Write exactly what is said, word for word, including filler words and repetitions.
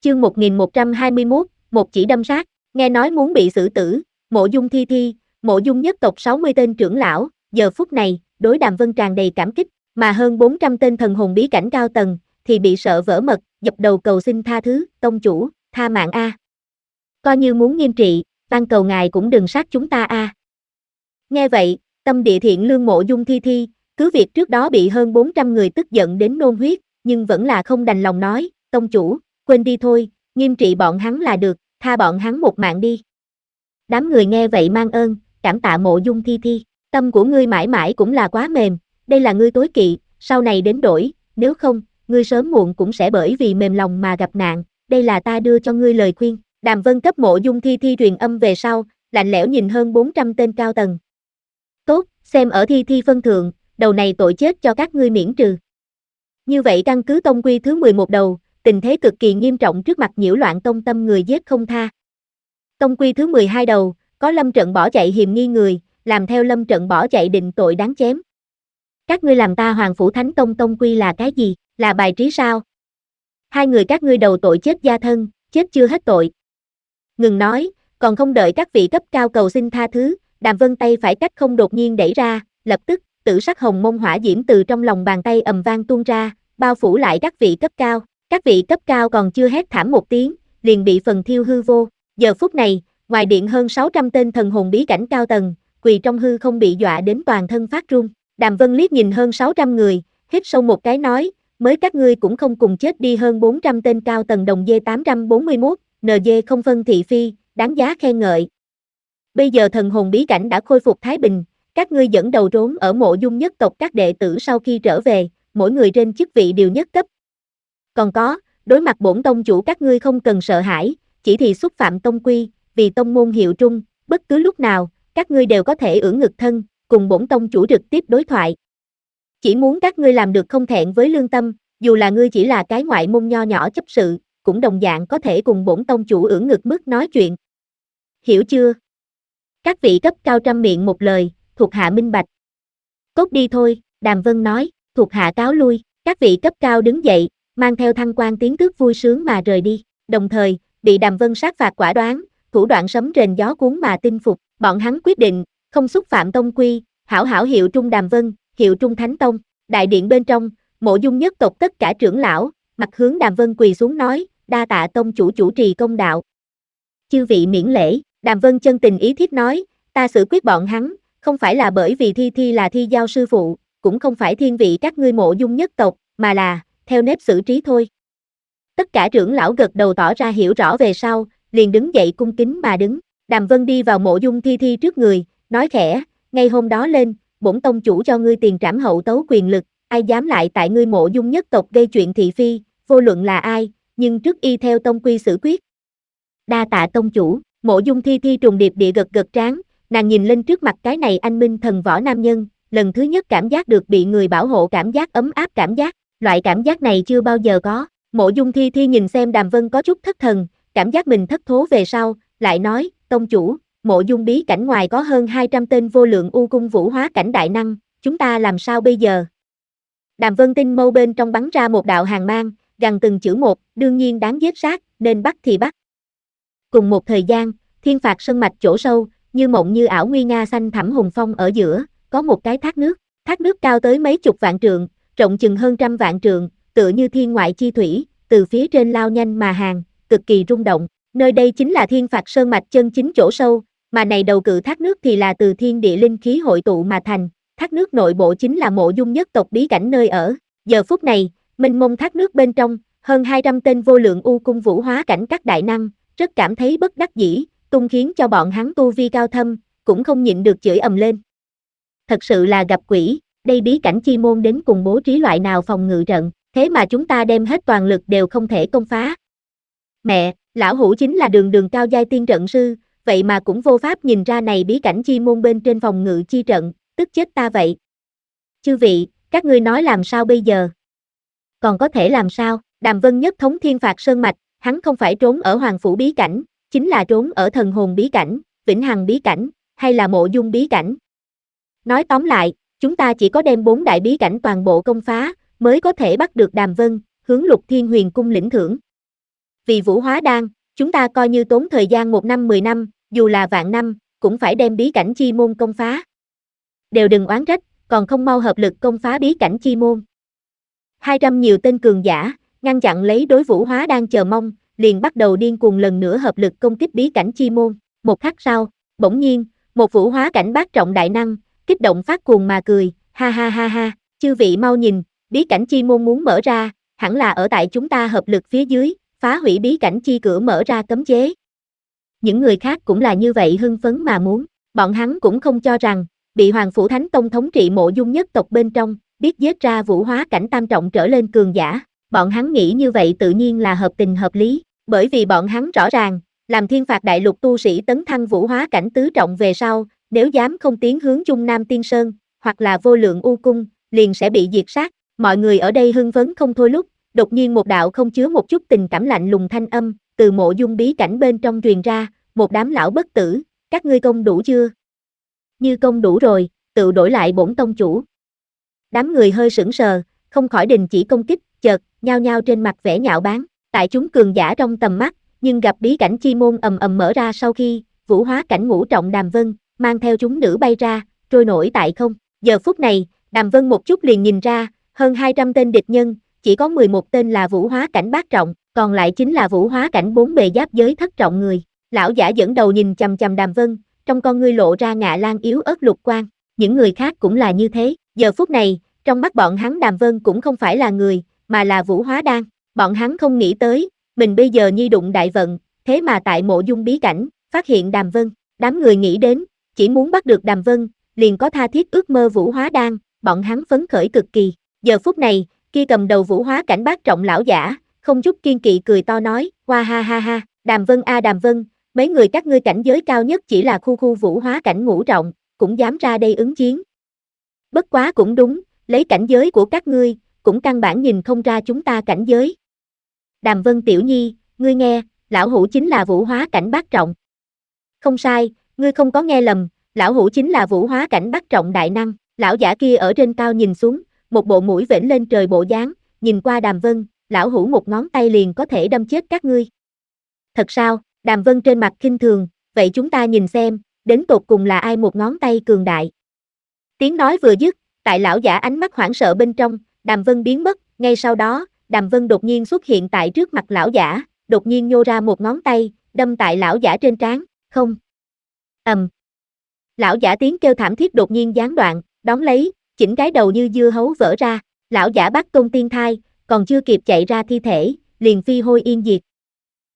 Chương một nghìn một trăm hai mươi mốt, một chỉ đâm sát, nghe nói muốn bị xử tử, Mộ Dung Thi Thi, Mộ Dung nhất tộc sáu mươi tên trưởng lão, giờ phút này, đối Đàm Vân tràn đầy cảm kích, mà hơn bốn trăm tên thần hồn bí cảnh cao tầng, thì bị sợ vỡ mật, dập đầu cầu xin tha thứ, tông chủ, tha mạng a. Coi như muốn nghiêm trị, van cầu ngài cũng đừng sát chúng ta a. Nghe vậy, tâm địa thiện lương Mộ Dung Thi Thi, cứ việc trước đó bị hơn bốn trăm người tức giận đến nôn huyết, nhưng vẫn là không đành lòng nói, tông chủ, quên đi thôi, nghiêm trị bọn hắn là được, tha bọn hắn một mạng đi. Đám người nghe vậy mang ơn, cảm tạ Mộ Dung Thi Thi, tâm của ngươi mãi mãi cũng là quá mềm, đây là ngươi tối kỵ, sau này đến đổi, nếu không, ngươi sớm muộn cũng sẽ bởi vì mềm lòng mà gặp nạn, đây là ta đưa cho ngươi lời khuyên. Đàm Vân cấp Mộ Dung Thi Thi truyền âm về sau, lạnh lẽo nhìn hơn bốn trăm tên cao tầng. Tốt, xem ở Thi Thi phân thượng, đầu này tội chết cho các ngươi miễn trừ. Như vậy căn cứ tông quy thứ mười một đầu, tình thế cực kỳ nghiêm trọng trước mặt nhiễu loạn tông tâm người giết không tha. Tông quy thứ mười hai đầu, có lâm trận bỏ chạy hiềm nghi người, làm theo lâm trận bỏ chạy định tội đáng chém. Các ngươi làm ta Hoàng Phủ Thánh Tông tông quy là cái gì, là bài trí sao? Hai người các ngươi đầu tội chết gia thân, chết chưa hết tội. Ngừng nói, còn không đợi các vị cấp cao cầu xin tha thứ, Đàm Vân tay phải cách không đột nhiên đẩy ra, lập tức, tử sắc hồng mông hỏa diễm từ trong lòng bàn tay ầm vang tuôn ra, bao phủ lại các vị cấp cao. Các vị cấp cao còn chưa hét thảm một tiếng, liền bị phần thiêu hư vô. Giờ phút này, ngoài điện hơn sáu trăm tên thần hồn bí cảnh cao tầng, quỳ trong hư không bị dọa đến toàn thân phát run. Đàm Vân liếc nhìn hơn sáu trăm người, hít sâu một cái nói, mới các ngươi cũng không cùng chết đi hơn bốn trăm tên cao tầng đồng D tám trăm bốn mươi mốt, en giê không phân thị phi, đáng giá khen ngợi. Bây giờ thần hồn bí cảnh đã khôi phục thái bình, các ngươi dẫn đầu trốn ở Mộ Dung nhất tộc các đệ tử sau khi trở về, mỗi người trên chức vị đều nhất cấp. Còn có, đối mặt bổn tông chủ các ngươi không cần sợ hãi, chỉ thì xúc phạm tông quy, vì tông môn hiệu trung, bất cứ lúc nào, các ngươi đều có thể ưỡn ngực thân, cùng bổn tông chủ trực tiếp đối thoại. Chỉ muốn các ngươi làm được không thẹn với lương tâm, dù là ngươi chỉ là cái ngoại môn nho nhỏ chấp sự, cũng đồng dạng có thể cùng bổn tông chủ ưỡn ngực mức nói chuyện. Hiểu chưa? Các vị cấp cao trăm miệng một lời, thuộc hạ minh bạch. Cốt đi thôi, Đàm Vân nói, thuộc hạ cáo lui, các vị cấp cao đứng dậy, mang theo thăng quan tiến tước vui sướng mà rời đi, đồng thời, bị Đàm Vân sát phạt quả đoán, thủ đoạn sấm rền gió cuốn mà tinh phục, bọn hắn quyết định, không xúc phạm tông quy, hảo hảo hiệu trung Đàm Vân, hiệu trung Thánh Tông. Đại điện bên trong, Mộ Dung nhất tộc tất cả trưởng lão, mặt hướng Đàm Vân quỳ xuống nói, đa tạ tông chủ chủ trì công đạo. Chư vị miễn lễ, Đàm Vân chân tình ý thiết nói, ta xử quyết bọn hắn, không phải là bởi vì Thi Thi là Thi Giao sư phụ, cũng không phải thiên vị các ngươi Mộ Dung nhất tộc, mà là, theo nếp xử trí thôi. Tất cả trưởng lão gật đầu tỏ ra hiểu rõ về sau, liền đứng dậy cung kính mà đứng. Đàm Vân đi vào Mộ Dung Thi Thi trước người, nói khẽ, ngay hôm đó lên, bổn tông chủ cho ngươi tiền trảm hậu tấu quyền lực, ai dám lại tại ngươi Mộ Dung nhất tộc gây chuyện thị phi, vô luận là ai, nhưng trước y theo tông quy xử quyết. Đa tạ tông chủ, Mộ Dung Thi Thi trùng điệp địa gật gật trán, nàng nhìn lên trước mặt cái này anh minh thần võ nam nhân, lần thứ nhất cảm giác được bị người bảo hộ cảm giác ấm áp cảm giác, loại cảm giác này chưa bao giờ có. Mộ Dung Thi Thi nhìn xem Đàm Vân có chút thất thần, cảm giác mình thất thố về sau, lại nói, tông chủ, Mộ Dung bí cảnh ngoài có hơn hai trăm tên vô lượng u cung vũ hóa cảnh đại năng, chúng ta làm sao bây giờ? Đàm Vân tinh mâu bên trong bắn ra một đạo hàn mang, gằn từng chữ một, đương nhiên đáng giết sát, nên bắt thì bắt. Cùng một thời gian, thiên phạt sơn mạch chỗ sâu, như mộng như ảo nguy nga xanh thẳm hùng phong ở giữa, có một cái thác nước, thác nước cao tới mấy chục vạn trượng, rộng chừng hơn trăm vạn trượng, tựa như thiên ngoại chi thủy, từ phía trên lao nhanh mà hàng, cực kỳ rung động. Nơi đây chính là thiên phạt sơn mạch chân chính chỗ sâu, mà này đầu cự thác nước thì là từ thiên địa linh khí hội tụ mà thành, thác nước nội bộ chính là Mộ Dung nhất tộc bí cảnh nơi ở. Giờ phút này, mênh mông thác nước bên trong, hơn hai trăm tên vô lượng u cung vũ hóa cảnh các đại năng, rất cảm thấy bất đắc dĩ, tung khiến cho bọn hắn tu vi cao thâm, cũng không nhịn được chửi ầm lên. Thật sự là gặp quỷ, đây bí cảnh chi môn đến cùng bố trí loại nào phòng ngự trận, thế mà chúng ta đem hết toàn lực đều không thể công phá. Mẹ, lão hủ chính là đường đường cao giai tiên trận sư, vậy mà cũng vô pháp nhìn ra này bí cảnh chi môn bên trên phòng ngự chi trận, tức chết ta vậy. Chư vị, các ngươi nói làm sao bây giờ? Còn có thể làm sao? Đàm Vân nhất thống thiên phạt sơn mạch, hắn không phải trốn ở Hoàng Phủ bí cảnh, chính là trốn ở thần hồn bí cảnh, vĩnh hằng bí cảnh, hay là Mộ Dung bí cảnh. Nói tóm lại, chúng ta chỉ có đem bốn đại bí cảnh toàn bộ công phá, mới có thể bắt được Đàm Vân, hướng Lục Thiên Huyền cung lĩnh thưởng. Vì Vũ Hóa Đan, chúng ta coi như tốn thời gian một năm mười năm, dù là vạn năm, cũng phải đem bí cảnh chi môn công phá. Đều đừng oán trách, còn không mau hợp lực công phá bí cảnh chi môn. hai trăm nhiều tên cường giả, ngăn chặn lấy đối Vũ Hóa Đan chờ mong, liền bắt đầu điên cuồng lần nữa hợp lực công kích bí cảnh chi môn. Một khắc sau, bỗng nhiên, một Vũ Hóa cảnh bát trọng đại năng, kích động phát cuồng mà cười, ha ha ha ha, chư vị mau nhìn, bí cảnh chi môn muốn mở ra, hẳn là ở tại chúng ta hợp lực phía dưới, phá hủy bí cảnh chi cửa mở ra cấm chế. Những người khác cũng là như vậy hưng phấn mà muốn, bọn hắn cũng không cho rằng, bị Hoàng Phủ Thánh Tông thống trị Mộ Dung nhất tộc bên trong, biết giết ra Vũ Hóa cảnh tam trọng trở lên cường giả, bọn hắn nghĩ như vậy tự nhiên là hợp tình hợp lý, bởi vì bọn hắn rõ ràng, làm thiên phạt đại lục tu sĩ tấn thăng Vũ Hóa cảnh tứ trọng về sau, nếu dám không tiến hướng Trung Nam Tiên Sơn, hoặc là Vô Lượng U Cung, liền sẽ bị diệt sát. Mọi người ở đây hưng phấn không thôi lúc, đột nhiên một đạo không chứa một chút tình cảm lạnh lùng thanh âm, từ Mộ Dung bí cảnh bên trong truyền ra, một đám lão bất tử, các ngươi công đủ chưa? Như công đủ rồi, tự đổi lại bổn tông chủ. Đám người hơi sững sờ, không khỏi đình chỉ công kích, chợt, nhao nhao trên mặt vẻ nhạo báng, tại chúng cường giả trong tầm mắt, nhưng gặp bí cảnh chi môn ầm ầm mở ra sau khi, Vũ Hóa cảnh ngũ trọng Đàm Vân, mang theo chúng nữ bay ra, trôi nổi tại không. Giờ phút này, Đàm Vân một chút liền nhìn ra, hơn hai trăm tên địch nhân, chỉ có mười một tên là Vũ Hóa cảnh bát trọng, còn lại chính là Vũ Hóa cảnh bốn bề giáp giới thất trọng người. Lão giả dẫn đầu nhìn chằm chằm Đàm Vân, trong con ngươi lộ ra ngạ lan yếu ớt lục quang, những người khác cũng là như thế. Giờ phút này, trong mắt bọn hắn Đàm Vân cũng không phải là người, mà là Vũ Hóa Đan. Bọn hắn không nghĩ tới, mình bây giờ nhi đụng đại vận, thế mà tại Mộ Dung bí cảnh, phát hiện Đàm Vân. Đám người nghĩ đến, chỉ muốn bắt được Đàm Vân, liền có tha thiết ước mơ Vũ Hóa Đan, bọn hắn phấn khởi cực kỳ. Giờ phút này, kia cầm đầu Vũ Hóa cảnh bát trọng lão giả, không chút kiên kỵ cười to nói, hoa ha ha ha, Đàm Vân a Đàm Vân, mấy người các ngươi cảnh giới cao nhất chỉ là khu khu Vũ Hóa cảnh ngũ trọng, cũng dám ra đây ứng chiến. Bất quá cũng đúng, lấy cảnh giới của các ngươi, cũng căn bản nhìn không ra chúng ta cảnh giới. Đàm Vân tiểu nhi, ngươi nghe, lão hủ chính là Vũ Hóa cảnh bát trọng. Không sai, ngươi không có nghe lầm, lão hủ chính là Vũ Hóa cảnh bát trọng đại năng. Lão giả kia ở trên cao nhìn xuống, một bộ mũi vểnh lên trời bộ dáng, nhìn qua Đàm Vân, lão hủ một ngón tay liền có thể đâm chết các ngươi. Thật sao? Đàm Vân trên mặt khinh thường, vậy chúng ta nhìn xem, đến tột cùng là ai một ngón tay cường đại. Tiếng nói vừa dứt, tại lão giả ánh mắt hoảng sợ bên trong, Đàm Vân biến mất, ngay sau đó, Đàm Vân đột nhiên xuất hiện tại trước mặt lão giả, đột nhiên nhô ra một ngón tay, đâm tại lão giả trên trán, không. Ầm. Um. Lão giả tiếng kêu thảm thiết đột nhiên gián đoạn, đón lấy, chỉnh cái đầu như dưa hấu vỡ ra, lão giả bắt tôn tiên thai, còn chưa kịp chạy ra thi thể, liền phi hôi yên diệt,